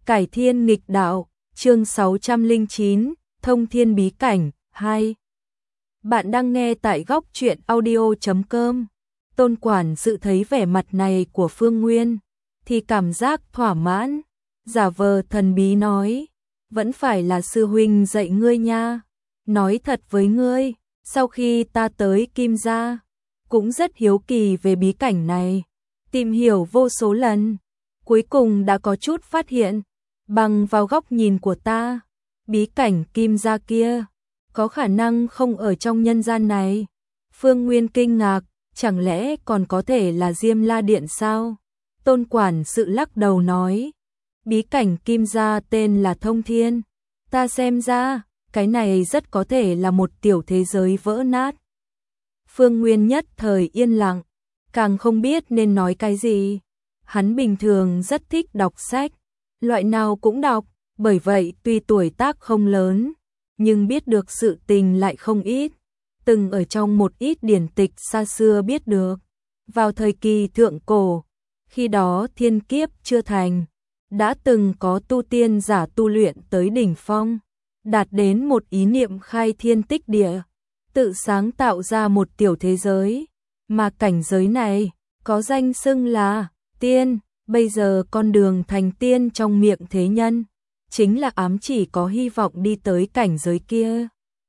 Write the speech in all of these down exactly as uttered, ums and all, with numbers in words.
Cải thiên nghịch đạo, chương sáu trăm lẻ chín, thông thiên bí cảnh, hai. Bạn đang nghe tại góc truyện audio chấm com. Tôn quản sự thấy vẻ mặt này của Phương Nguyên, thì cảm giác thỏa mãn, giả vờ thần bí nói, vẫn phải là sư huynh dạy ngươi nha. Nói thật với ngươi, sau khi ta tới Kim gia, cũng rất hiếu kỳ về bí cảnh này, tìm hiểu vô số lần, cuối cùng đã có chút phát hiện, bằng vào góc nhìn của ta, bí cảnh Kim gia kia có khả năng không ở trong nhân gian này. Phương Nguyên kinh ngạc, chẳng lẽ còn có thể là Diêm La Điện sao? Tôn quản sự lắc đầu nói, bí cảnh Kim gia tên là Thông Thiên, ta xem ra, cái này rất có thể là một tiểu thế giới vỡ nát. Phương Nguyên nhất thời yên lặng, càng không biết nên nói cái gì. Hắn bình thường rất thích đọc sách, loại nào cũng đọc, bởi vậy tuy tuổi tác không lớn, nhưng biết được sự tình lại không ít. Từng ở trong một ít điển tịch xa xưa biết được, vào thời kỳ thượng cổ, khi đó thiên kiếp chưa thành, đã từng có tu tiên giả tu luyện tới đỉnh phong, đạt đến một ý niệm khai thiên tích địa, tự sáng tạo ra một tiểu thế giới, mà cảnh giới này có danh xưng là tiên. Bây giờ con đường thành tiên trong miệng thế nhân, chính là ám chỉ có hy vọng đi tới cảnh giới kia.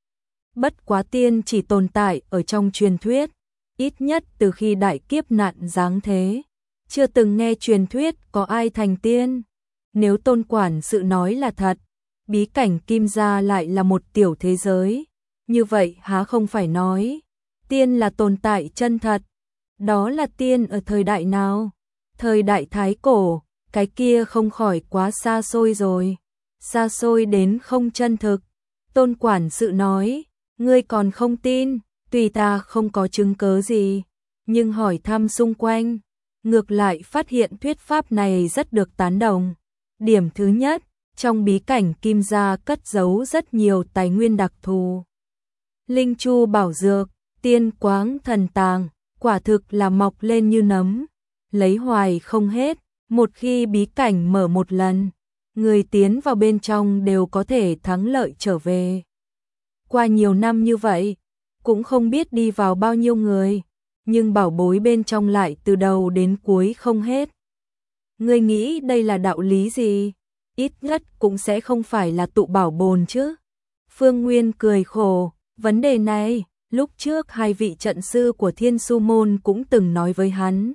Bất quá tiên chỉ tồn tại ở trong truyền thuyết, ít nhất từ khi đại kiếp nạn giáng thế, chưa từng nghe truyền thuyết có ai thành tiên. Nếu Tôn quản sự nói là thật, bí cảnh Kim gia lại là một tiểu thế giới, như vậy há không phải nói tiên là tồn tại chân thật. Đó là tiên ở thời đại nào? Thời đại Thái Cổ, cái kia không khỏi quá xa xôi rồi, xa xôi đến không chân thực. Tôn quản sự nói, ngươi còn không tin, tùy ta không có chứng cớ gì, nhưng hỏi thăm xung quanh, ngược lại phát hiện thuyết pháp này rất được tán đồng. Điểm thứ nhất, trong bí cảnh Kim gia cất giấu rất nhiều tài nguyên đặc thù. Linh chu bảo dược, tiên quáng thần tàng, quả thực là mọc lên như nấm, lấy hoài không hết. Một khi bí cảnh mở một lần, người tiến vào bên trong đều có thể thắng lợi trở về. Qua nhiều năm như vậy, cũng không biết đi vào bao nhiêu người, nhưng bảo bối bên trong lại từ đầu đến cuối không hết. Ngươi nghĩ đây là đạo lý gì? Ít nhất cũng sẽ không phải là tụ bảo bồn chứ. Phương Nguyên cười khổ, vấn đề này, lúc trước hai vị trận sư của Thiên Su Môn cũng từng nói với hắn.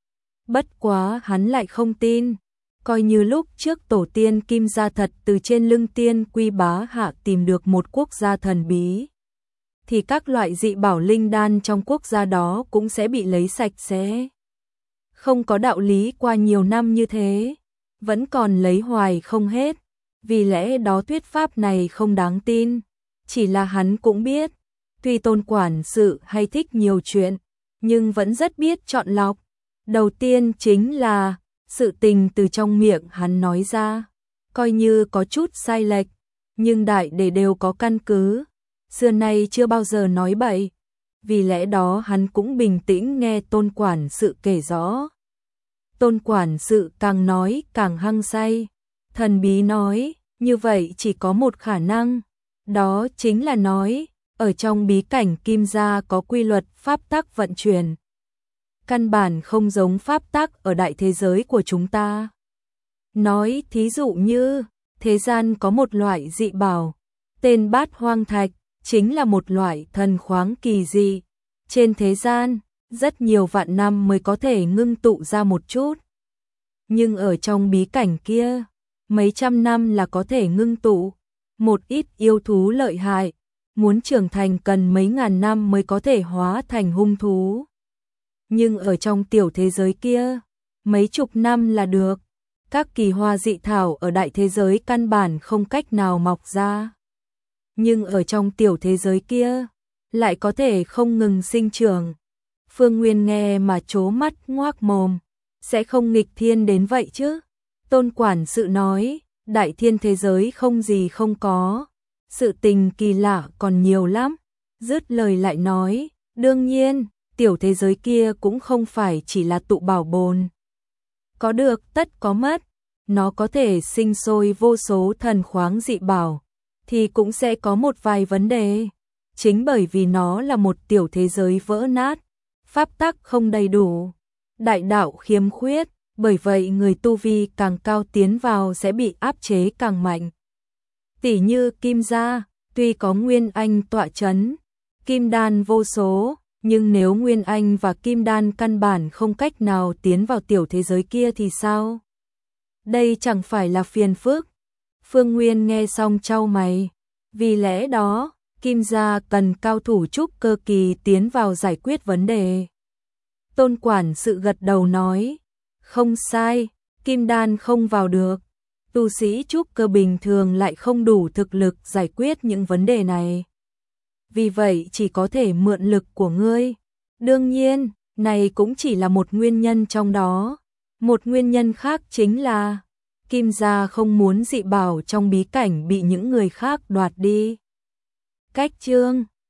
Bất quá hắn lại không tin, coi như lúc trước tổ tiên Kim gia thật từ trên lưng tiên Quy Bá Hạ tìm được một quốc gia thần bí, thì các loại dị bảo linh đan trong quốc gia đó cũng sẽ bị lấy sạch sẽ. Không có đạo lý qua nhiều năm như thế, vẫn còn lấy hoài không hết, vì lẽ đó thuyết pháp này không đáng tin. Chỉ là hắn cũng biết, tuy Tôn quản sự hay thích nhiều chuyện, nhưng vẫn rất biết chọn lọc. Đầu tiên chính là, sự tình từ trong miệng hắn nói ra, coi như có chút sai lệch, nhưng đại để đều có căn cứ, xưa nay chưa bao giờ nói bậy, vì lẽ đó hắn cũng bình tĩnh nghe Tôn quản sự kể rõ. Tôn quản sự càng nói càng hăng say, thần bí nói, như vậy chỉ có một khả năng, đó chính là nói, ở trong bí cảnh Kim gia có quy luật pháp tắc vận chuyển. Căn bản không giống pháp tắc ở đại thế giới của chúng ta. Nói thí dụ như, thế gian có một loại dị bảo, tên Bát Hoang Thạch, chính là một loại thần khoáng kỳ dị. Trên thế gian, rất nhiều vạn năm mới có thể ngưng tụ ra một chút. Nhưng ở trong bí cảnh kia, mấy trăm năm là có thể ngưng tụ. Một ít yêu thú lợi hại, muốn trưởng thành cần mấy ngàn năm mới có thể hóa thành hung thú. Nhưng ở trong tiểu thế giới kia, mấy chục năm là được. Các kỳ hoa dị thảo ở đại thế giới căn bản không cách nào mọc ra. Nhưng ở trong tiểu thế giới kia, lại có thể không ngừng sinh trưởng. Phương Nguyên nghe mà trố mắt ngoác mồm, sẽ không nghịch thiên đến vậy chứ. Tôn quản sự nói, đại thiên thế giới không gì không có, sự tình kỳ lạ còn nhiều lắm. Dứt lời lại nói, đương nhiên, tiểu thế giới kia cũng không phải chỉ là tụ bảo bồn. Có được tất có mất, nó có thể sinh sôi vô số thần khoáng dị bảo, thì cũng sẽ có một vài vấn đề. Chính bởi vì nó là một tiểu thế giới vỡ nát, pháp tắc không đầy đủ, đại đạo khiếm khuyết, bởi vậy người tu vi càng cao tiến vào sẽ bị áp chế càng mạnh. Tỷ như Kim gia, tuy có Nguyên Anh tọa chấn, kim đan vô số, nhưng nếu Nguyên Anh và kim đan căn bản không cách nào tiến vào tiểu thế giới kia thì sao? Đây chẳng phải là phiền phức. Phương Nguyên nghe xong chau mày, vì lẽ đó, Kim gia cần cao thủ trúc cơ kỳ tiến vào giải quyết vấn đề. Tôn quản sự gật đầu nói, không sai, kim đan không vào được, tu sĩ trúc cơ bình thường lại không đủ thực lực giải quyết những vấn đề này. Vì vậy chỉ có thể mượn lực của ngươi. Đương nhiên, này cũng chỉ là một nguyên nhân trong đó. Một nguyên nhân khác chính là Kim gia không muốn dị bảo trong bí cảnh bị những người khác đoạt đi. Cách chương